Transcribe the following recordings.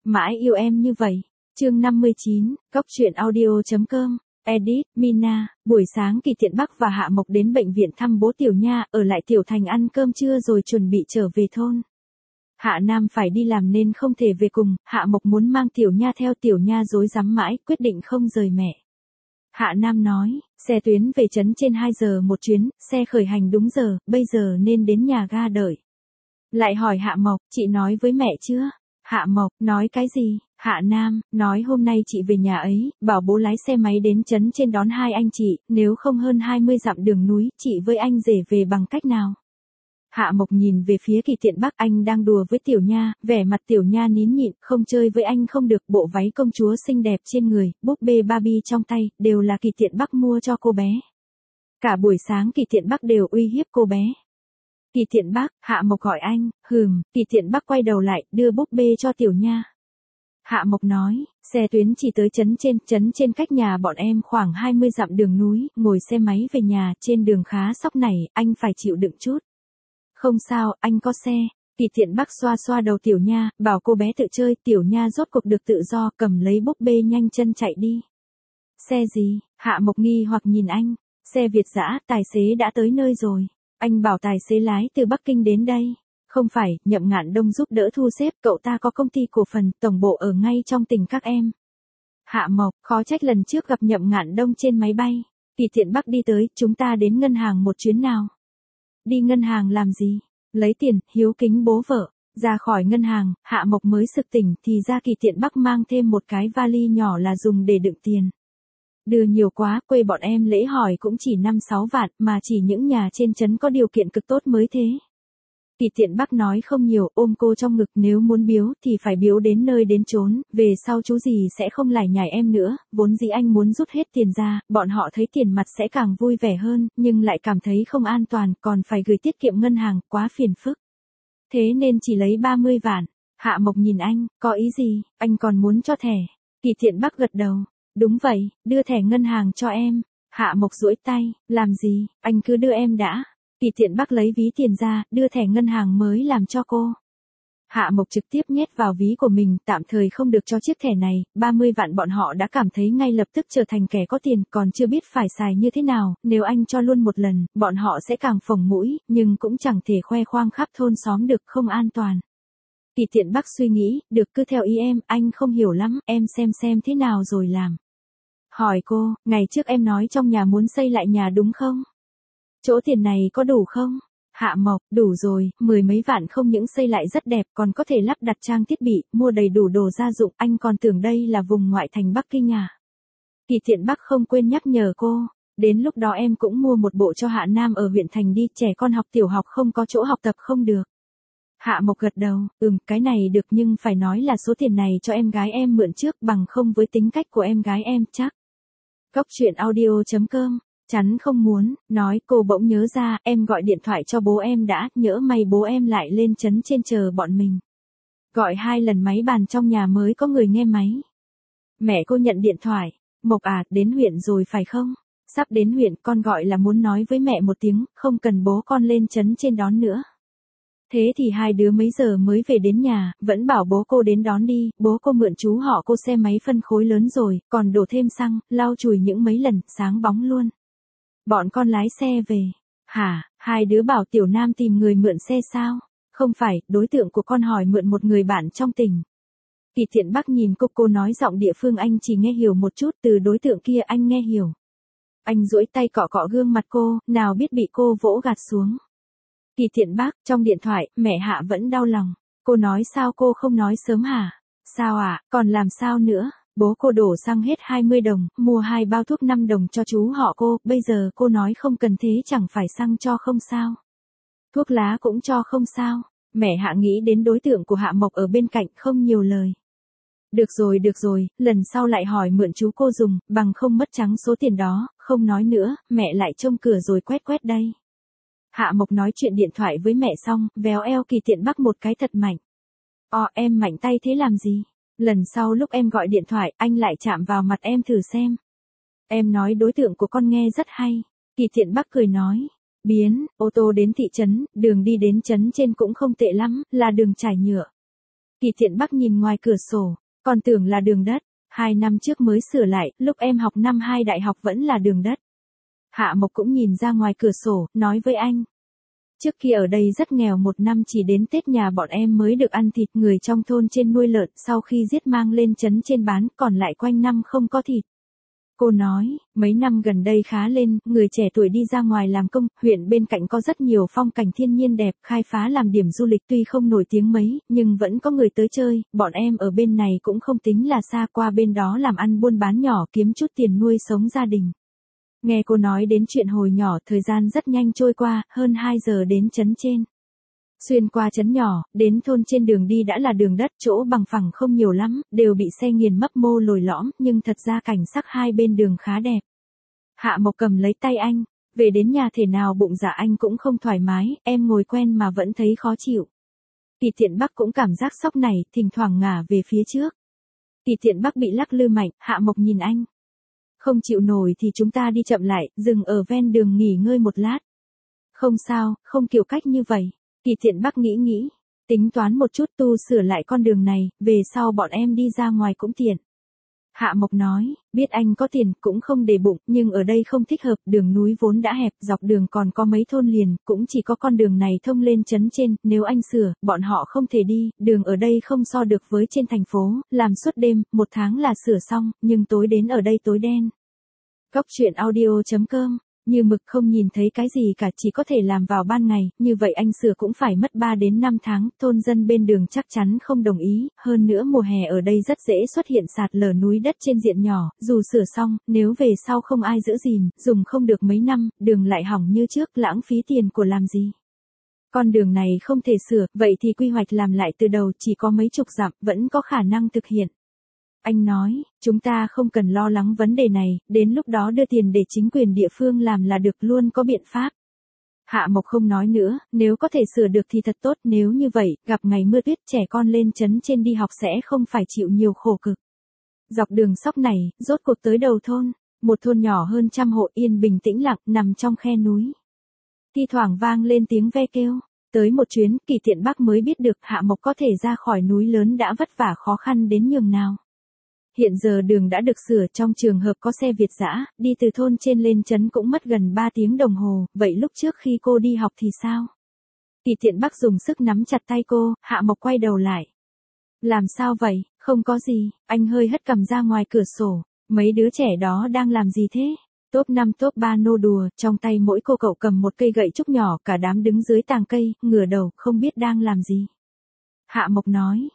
Mãi yêu em như vậy. Chương 59, Cóc truyện audio.com. Edit, Mina. Buổi sáng Kỳ Tiện Bắc và Hạ Mộc đến bệnh viện thăm bố Tiểu Nha, ở lại Tiểu Thành ăn cơm trưa rồi chuẩn bị trở về thôn. Hạ Nam phải đi làm nên không thể về cùng, Hạ Mộc muốn mang Tiểu Nha theo, Tiểu Nha rối rắm mãi, quyết định không rời mẹ. Hạ Nam nói, xe tuyến về trấn trên 2 giờ một chuyến, xe khởi hành đúng giờ, bây giờ nên đến nhà ga đợi. Lại hỏi Hạ Mộc, chị nói với mẹ chưa? Hạ Mộc, nói cái gì? Hạ Nam, nói hôm nay chị về nhà ấy, bảo bố lái xe máy đến trấn trên đón hai anh chị, nếu không hơn 20 dặm đường núi, chị với anh rể về bằng cách nào? Hạ Mộc nhìn về phía Kỳ Tiện Bắc, anh đang đùa với Tiểu Nha, vẻ mặt Tiểu Nha nín nhịn, không chơi với anh không được, bộ váy công chúa xinh đẹp trên người, búp bê Barbie trong tay, đều là Kỳ Tiện Bắc mua cho cô bé. Cả buổi sáng Kỳ Tiện Bắc đều uy hiếp cô bé. Kỳ Tiện Bắc, Hạ Mộc gọi anh, Kỳ Tiện Bắc quay đầu lại, đưa búp bê cho Tiểu Nha. Hạ Mộc nói, xe tuyến chỉ tới trấn trên cách nhà bọn em khoảng 20 dặm đường núi, ngồi xe máy về nhà, trên đường khá sóc nảy, anh phải chịu đựng chút. Không sao, anh có xe. Kỳ Tiện Bắc xoa xoa đầu Tiểu Nha, bảo cô bé tự chơi, Tiểu Nha rốt cuộc được tự do, cầm lấy búp bê nhanh chân chạy đi. Xe gì? Hạ Mộc nghi hoặc nhìn anh. Xe Việt dã, tài xế đã tới nơi rồi. Anh bảo tài xế lái từ Bắc Kinh đến đây. Không phải, Nhậm Ngạn Đông giúp đỡ thu xếp, cậu ta có công ty cổ phần, tổng bộ ở ngay trong tỉnh các em. Hạ Mộc, khó trách lần trước gặp Nhậm Ngạn Đông trên máy bay. Kỳ Tiện Bắc đi tới, chúng ta đến ngân hàng một chuyến nào. Đi ngân hàng làm gì? Lấy tiền, hiếu kính bố vợ. Ra khỏi ngân hàng, Hạ Mộc mới sực tỉnh thì ra Kỳ Tiện Bắc mang thêm một cái vali nhỏ là dùng để đựng tiền. Đưa nhiều quá, quê bọn em lễ hỏi cũng chỉ 5-6 vạn, mà chỉ những nhà trên trấn có điều kiện cực tốt mới thế. Kỳ Tiện Bắc nói không nhiều, ôm cô trong ngực, nếu muốn biếu thì phải biếu đến nơi đến chốn, về sau chú gì sẽ không lải nhải em nữa, vốn dĩ anh muốn rút hết tiền ra, bọn họ thấy tiền mặt sẽ càng vui vẻ hơn, nhưng lại cảm thấy không an toàn, còn phải gửi tiết kiệm ngân hàng, quá phiền phức. Thế nên chỉ lấy 30 vạn. Hạ Mộc nhìn anh, có ý gì, anh còn muốn cho thẻ? Kỳ Tiện Bắc gật đầu, đúng vậy, đưa thẻ ngân hàng cho em. Hạ Mộc duỗi tay, làm gì, anh cứ đưa em đã. Kỳ Tiện Bắc lấy ví tiền ra, đưa thẻ ngân hàng mới làm cho cô. Hạ Mộc trực tiếp nhét vào ví của mình, tạm thời không được cho chiếc thẻ này, 30 vạn bọn họ đã cảm thấy ngay lập tức trở thành kẻ có tiền, còn chưa biết phải xài như thế nào, nếu anh cho luôn một lần, bọn họ sẽ càng phồng mũi, nhưng cũng chẳng thể khoe khoang khắp thôn xóm được, không an toàn. Kỳ Tiện Bắc suy nghĩ, được cứ theo ý em, anh không hiểu lắm, em xem thế nào rồi làm. Hỏi cô, ngày trước em nói trong nhà muốn xây lại nhà đúng không? Chỗ tiền này có đủ không? Hạ Mộc, đủ rồi, 10 mấy vạn không những xây lại rất đẹp, còn có thể lắp đặt trang thiết bị, mua đầy đủ đồ gia dụng, anh còn tưởng đây là vùng ngoại thành Bắc Kinh à? Kỳ Tiện Bắc không quên nhắc nhở cô, đến lúc đó em cũng mua một bộ cho Hạ Nam ở huyện thành đi, trẻ con học tiểu học không có chỗ học tập không được. Hạ Mộc gật đầu, cái này được nhưng phải nói là số tiền này cho em gái em mượn trước, bằng không với tính cách của em gái em chắc. Cóc truyện audio.com. Chắn không muốn, nói, cô bỗng nhớ ra, em gọi điện thoại cho bố em đã, nhỡ may bố em lại lên trấn trên chờ bọn mình. Gọi 2 lần máy bàn trong nhà mới có người nghe máy. Mẹ cô nhận điện thoại, Mộc à, đến huyện rồi phải không? Sắp đến huyện, con gọi là muốn nói với mẹ một tiếng, không cần bố con lên trấn trên đón nữa. Thế thì hai đứa mấy giờ mới về đến nhà, vẫn bảo bố cô đến đón đi, bố cô mượn chú họ cô xe máy phân khối lớn rồi, còn đổ thêm xăng, lau chùi những mấy lần, sáng bóng luôn. Bọn con lái xe về. Hả, hai đứa bảo Tiểu Nam tìm người mượn xe sao? Không phải, đối tượng của con hỏi mượn một người bạn trong tỉnh. Kỳ Tiện Bắc nhìn cô nói giọng địa phương anh chỉ nghe hiểu một chút, từ đối tượng kia anh nghe hiểu. Anh duỗi tay cọ cọ gương mặt cô, nào biết bị cô vỗ gạt xuống. Kỳ Tiện Bắc, trong điện thoại, mẹ Hạ vẫn đau lòng. Cô nói sao cô không nói sớm hả? Sao ạ, còn làm sao nữa? Bố cô đổ xăng hết 20 đồng, mua 2 bao thuốc 5 đồng cho chú họ cô, bây giờ cô nói không cần thế chẳng phải xăng cho không sao. Thuốc lá cũng cho không sao. Mẹ Hạ nghĩ đến đối tượng của Hạ Mộc ở bên cạnh không nhiều lời. Được rồi, lần sau lại hỏi mượn chú cô dùng, bằng không mất trắng số tiền đó, không nói nữa, mẹ lại trông cửa rồi quét đây. Hạ Mộc nói chuyện điện thoại với mẹ xong, véo eo Kỳ Tiện Bắc một cái thật mạnh. Em mạnh tay thế làm gì? Lần sau lúc em gọi điện thoại, anh lại chạm vào mặt em thử xem. Em nói đối tượng của con nghe rất hay. Kỳ Tiện Bắc cười nói. Biến, ô tô đến thị trấn, đường đi đến trấn trên cũng không tệ lắm, là đường trải nhựa. Kỳ Thiện Bắc nhìn ngoài cửa sổ, còn tưởng là đường đất, 2 năm trước mới sửa lại, lúc em học năm 2 đại học vẫn là đường đất. Hạ Mộc cũng nhìn ra ngoài cửa sổ, nói với anh. Trước kia ở đây rất nghèo, 1 năm chỉ đến Tết nhà bọn em mới được ăn thịt, người trong thôn trên nuôi lợn, sau khi giết mang lên trấn trên bán, còn lại quanh năm không có thịt. Cô nói, mấy năm gần đây khá lên, người trẻ tuổi đi ra ngoài làm công, huyện bên cạnh có rất nhiều phong cảnh thiên nhiên đẹp, khai phá làm điểm du lịch tuy không nổi tiếng mấy, nhưng vẫn có người tới chơi, bọn em ở bên này cũng không tính là xa, qua bên đó làm ăn buôn bán nhỏ kiếm chút tiền nuôi sống gia đình. Nghe cô nói đến chuyện hồi nhỏ, thời gian rất nhanh trôi qua, hơn 2 giờ đến trấn trên. Xuyên qua trấn nhỏ, đến thôn trên đường đi đã là đường đất, chỗ bằng phẳng không nhiều lắm, đều bị xe nghiền mấp mô lồi lõm, nhưng thật ra cảnh sắc hai bên đường khá đẹp. Hạ Mộc cầm lấy tay anh, về đến nhà thể nào bụng dạ anh cũng không thoải mái, em ngồi quen mà vẫn thấy khó chịu. Kỳ Thiện Bắc cũng cảm giác sốc này, thỉnh thoảng ngả về phía trước. Kỳ Thiện Bắc bị lắc lư mạnh, Hạ Mộc nhìn anh. Không chịu nổi thì chúng ta đi chậm lại, dừng ở ven đường nghỉ ngơi một lát. Không sao, không kiểu cách như vậy. Kỳ Thiện Bắc nghĩ, tính toán một chút tu sửa lại con đường này, về sau bọn em đi ra ngoài cũng tiện. Hạ Mộc nói, biết anh có tiền, cũng không để bụng, nhưng ở đây không thích hợp, đường núi vốn đã hẹp, dọc đường còn có mấy thôn liền, cũng chỉ có con đường này thông lên trấn trên, nếu anh sửa, bọn họ không thể đi, đường ở đây không so được với trên thành phố, làm suốt đêm, 1 tháng là sửa xong, nhưng tối đến ở đây tối đen. Góc truyện audio.com, như mực không nhìn thấy cái gì cả, chỉ có thể làm vào ban ngày, như vậy anh sửa cũng phải mất 3 đến 5 tháng, thôn dân bên đường chắc chắn không đồng ý, hơn nữa mùa hè ở đây rất dễ xuất hiện sạt lở núi đất trên diện nhỏ, dù sửa xong, nếu về sau không ai giữ gìn, dùng không được mấy năm, đường lại hỏng như trước, lãng phí tiền của làm gì. Con đường này không thể sửa, vậy thì quy hoạch làm lại từ đầu, chỉ có mấy chục dặm, vẫn có khả năng thực hiện. Anh nói, chúng ta không cần lo lắng vấn đề này, đến lúc đó đưa tiền để chính quyền địa phương làm là được, luôn có biện pháp. Hạ Mộc không nói nữa, nếu có thể sửa được thì thật tốt, nếu như vậy, gặp ngày mưa tuyết trẻ con lên trấn trên đi học sẽ không phải chịu nhiều khổ cực. Dọc đường sóc này, rốt cuộc tới đầu thôn, một thôn nhỏ hơn 100 hộ yên bình tĩnh lặng, nằm trong khe núi. Thi thoảng vang lên tiếng ve kêu. Tới một chuyến, Kỳ Thiện Bắc mới biết được Hạ Mộc có thể ra khỏi núi lớn đã vất vả khó khăn đến nhường nào. Hiện giờ đường đã được sửa, trong trường hợp có xe Việt dã, đi từ thôn trên lên trấn cũng mất gần 3 tiếng đồng hồ, vậy lúc trước khi cô đi học thì sao? Kỳ Thiện Bắc dùng sức nắm chặt tay cô, Hạ Mộc quay đầu lại. Làm sao vậy, không có gì, anh hơi hất cằm ra ngoài cửa sổ, mấy đứa trẻ đó đang làm gì thế? Top 5 top 3 nô đùa, trong tay mỗi cô cậu cầm một cây gậy trúc nhỏ, cả đám đứng dưới tàng cây, ngửa đầu, không biết đang làm gì. Hạ Mộc nói,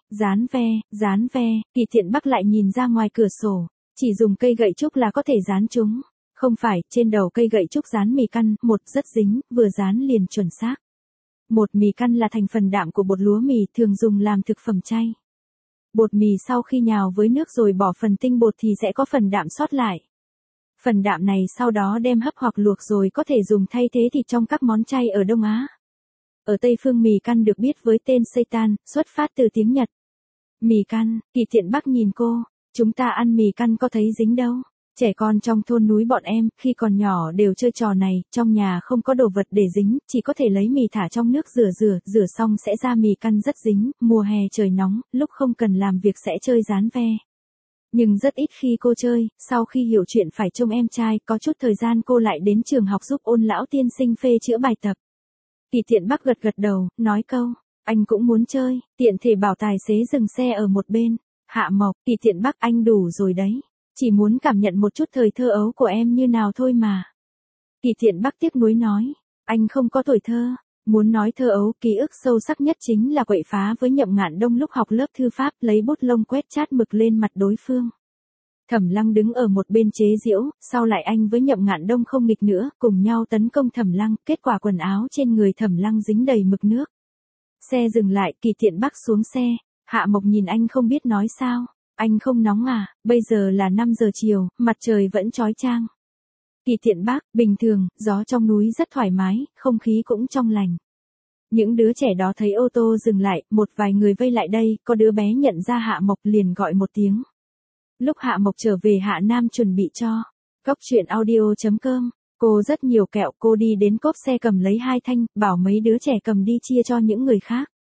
dán ve, Kỳ Thiện Bắc lại nhìn ra ngoài cửa sổ, chỉ dùng cây gậy trúc là có thể dán chúng. Không phải, trên đầu cây gậy trúc dán mì căn, một rất dính, vừa dán liền chuẩn xác. Một mì căn là thành phần đạm của bột lúa mì, thường dùng làm thực phẩm chay. Bột mì sau khi nhào với nước rồi bỏ phần tinh bột thì sẽ có phần đạm sót lại. Phần đạm này sau đó đem hấp hoặc luộc rồi có thể dùng thay thế thịt trong các món chay ở Đông Á. Ở Tây phương mì căn được biết với tên seitan, xuất phát từ tiếng Nhật. Mì căn, Kỳ Thiện Bắc nhìn cô, chúng ta ăn mì căn có thấy dính đâu. Trẻ con trong thôn núi bọn em, khi còn nhỏ đều chơi trò này, trong nhà không có đồ vật để dính, chỉ có thể lấy mì thả trong nước rửa xong sẽ ra mì căn rất dính, mùa hè trời nóng, lúc không cần làm việc sẽ chơi dán ve. Nhưng rất ít khi cô chơi, sau khi hiểu chuyện phải trông em trai, có chút thời gian cô lại đến trường học giúp ôn lão tiên sinh phê chữa bài tập. Kỳ Thiện Bắc gật đầu, nói câu, anh cũng muốn chơi, tiện thể bảo tài xế dừng xe ở một bên. Hạ Mộc, Kỳ Thiện Bắc, anh đủ rồi đấy, chỉ muốn cảm nhận một chút thời thơ ấu của em như nào thôi mà. Kỳ Thiện Bắc tiếc nuối nói, anh không có tuổi thơ, muốn nói thơ ấu, ký ức sâu sắc nhất chính là quậy phá với Nhậm Ngạn Đông lúc học lớp thư pháp, lấy bút lông quét chát mực lên mặt đối phương. Thẩm Lăng đứng ở một bên chế giễu, sau lại anh với Nhậm Ngạn Đông không nghịch nữa, cùng nhau tấn công Thẩm Lăng, kết quả quần áo trên người Thẩm Lăng dính đầy mực nước. Xe dừng lại, Kỳ Thiện Bắc xuống xe, Hạ Mộc nhìn anh không biết nói sao, anh không nóng à, bây giờ là 5 giờ chiều, mặt trời vẫn chói chang. Kỳ Thiện Bắc, bình thường, gió trong núi rất thoải mái, không khí cũng trong lành. Những đứa trẻ đó thấy ô tô dừng lại, một vài người vây lại đây, có đứa bé nhận ra Hạ Mộc liền gọi một tiếng. Lúc Hạ Mộc trở về Hạ Nam chuẩn bị cho Góc truyện audio.com, cô rất nhiều kẹo, cô đi đến cốp xe cầm lấy 2 thanh, bảo mấy đứa trẻ cầm đi chia cho những người khác.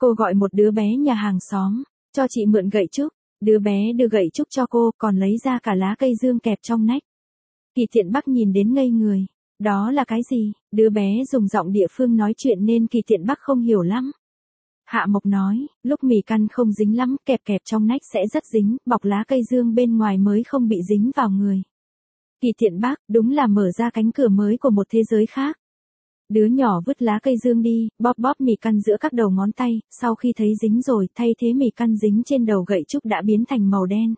Cô gọi một đứa bé nhà hàng xóm, cho chị mượn gậy trúc. Đứa bé đưa gậy trúc cho cô, còn lấy ra cả lá cây dương kẹp trong nách. Kỳ Thiện Bắc nhìn đến ngây người. Đó là cái gì? Đứa bé dùng giọng địa phương nói chuyện nên Kỳ Thiện Bắc không hiểu lắm. Hạ Mộc nói, lúc mì căn không dính lắm, kẹp kẹp trong nách sẽ rất dính, bọc lá cây dương bên ngoài mới không bị dính vào người. Kỳ Thiện Bắc, đúng là mở ra cánh cửa mới của một thế giới khác. Đứa nhỏ vứt lá cây dương đi, bóp bóp mì căn giữa các đầu ngón tay, sau khi thấy dính rồi, thay thế mì căn dính trên đầu gậy trúc đã biến thành màu đen.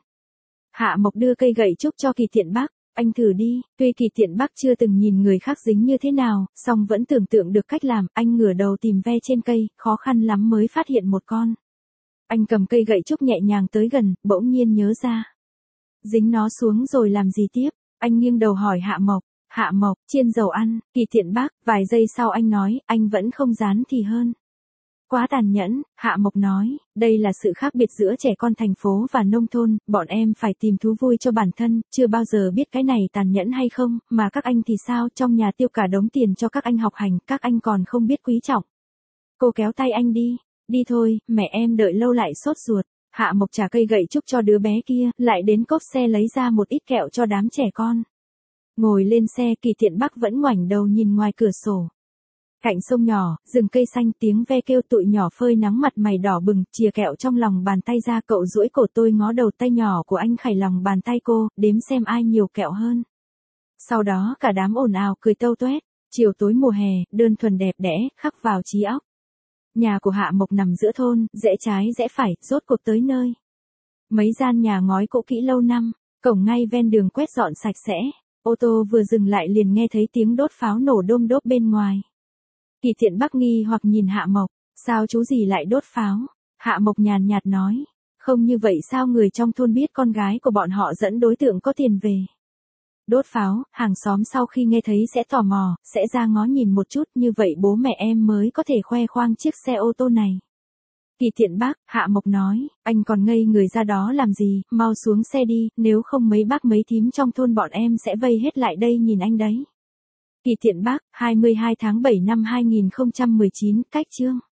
Hạ Mộc đưa cây gậy trúc cho Kỳ Thiện Bắc, anh thử đi. Tuy Kỳ Thiện Bắc chưa từng nhìn người khác dính như thế nào, song vẫn tưởng tượng được cách làm, anh ngửa đầu tìm ve trên cây, khó khăn lắm mới phát hiện một con. Anh cầm cây gậy trúc nhẹ nhàng tới gần, bỗng nhiên nhớ ra. Dính nó xuống rồi làm gì tiếp? Anh nghiêng đầu hỏi Hạ Mộc. Hạ Mộc, chiên dầu ăn. Kỳ Thiện Bắc, vài giây sau anh nói, anh vẫn không dán thì hơn. Quá tàn nhẫn, Hạ Mộc nói, đây là sự khác biệt giữa trẻ con thành phố và nông thôn, bọn em phải tìm thú vui cho bản thân, chưa bao giờ biết cái này tàn nhẫn hay không, mà các anh thì sao, trong nhà tiêu cả đống tiền cho các anh học hành, các anh còn không biết quý trọng. Cô kéo tay anh đi, đi thôi, mẹ em đợi lâu lại sốt ruột. Hạ Mộc trả cây gậy trúc cho đứa bé kia, lại đến cốp xe lấy ra một ít kẹo cho đám trẻ con. Ngồi lên xe, Kỳ Thiện Bắc vẫn ngoảnh đầu nhìn ngoài cửa sổ. Cạnh sông nhỏ, rừng cây xanh, tiếng ve kêu, tụi nhỏ phơi nắng, mặt mày đỏ bừng, chìa kẹo trong lòng bàn tay ra, cậu duỗi cổ, tôi ngó đầu tay nhỏ của anh khảy lòng bàn tay cô, đếm xem ai nhiều kẹo hơn. Sau đó cả đám ồn ào cười tâu toét. Chiều tối mùa hè, đơn thuần đẹp đẽ, khắc vào trí óc. Nhà của Hạ Mộc nằm giữa thôn, rẽ trái rẽ phải, rốt cuộc tới nơi. Mấy gian nhà ngói cũ kỹ lâu năm, cổng ngay ven đường quét dọn sạch sẽ. Ô tô vừa dừng lại liền nghe thấy tiếng đốt pháo nổ đôm đốp bên ngoài. Kỳ Thiện Bắc nghi hoặc nhìn Hạ Mộc, sao chú gì lại đốt pháo? Hạ Mộc nhàn nhạt nói, không như vậy sao người trong thôn biết con gái của bọn họ dẫn đối tượng có tiền về. Đốt pháo, hàng xóm sau khi nghe thấy sẽ tò mò, sẽ ra ngó nhìn một chút, như vậy bố mẹ em mới có thể khoe khoang chiếc xe ô tô này. Kỳ Thiện Bắc, Hạ Mộc nói, anh còn ngây người ra đó làm gì, mau xuống xe đi, nếu không mấy bác mấy thím trong thôn bọn em sẽ vây hết lại đây nhìn anh đấy. Kỳ Thiện Bắc, 22 tháng 7 năm 2019, cách chương.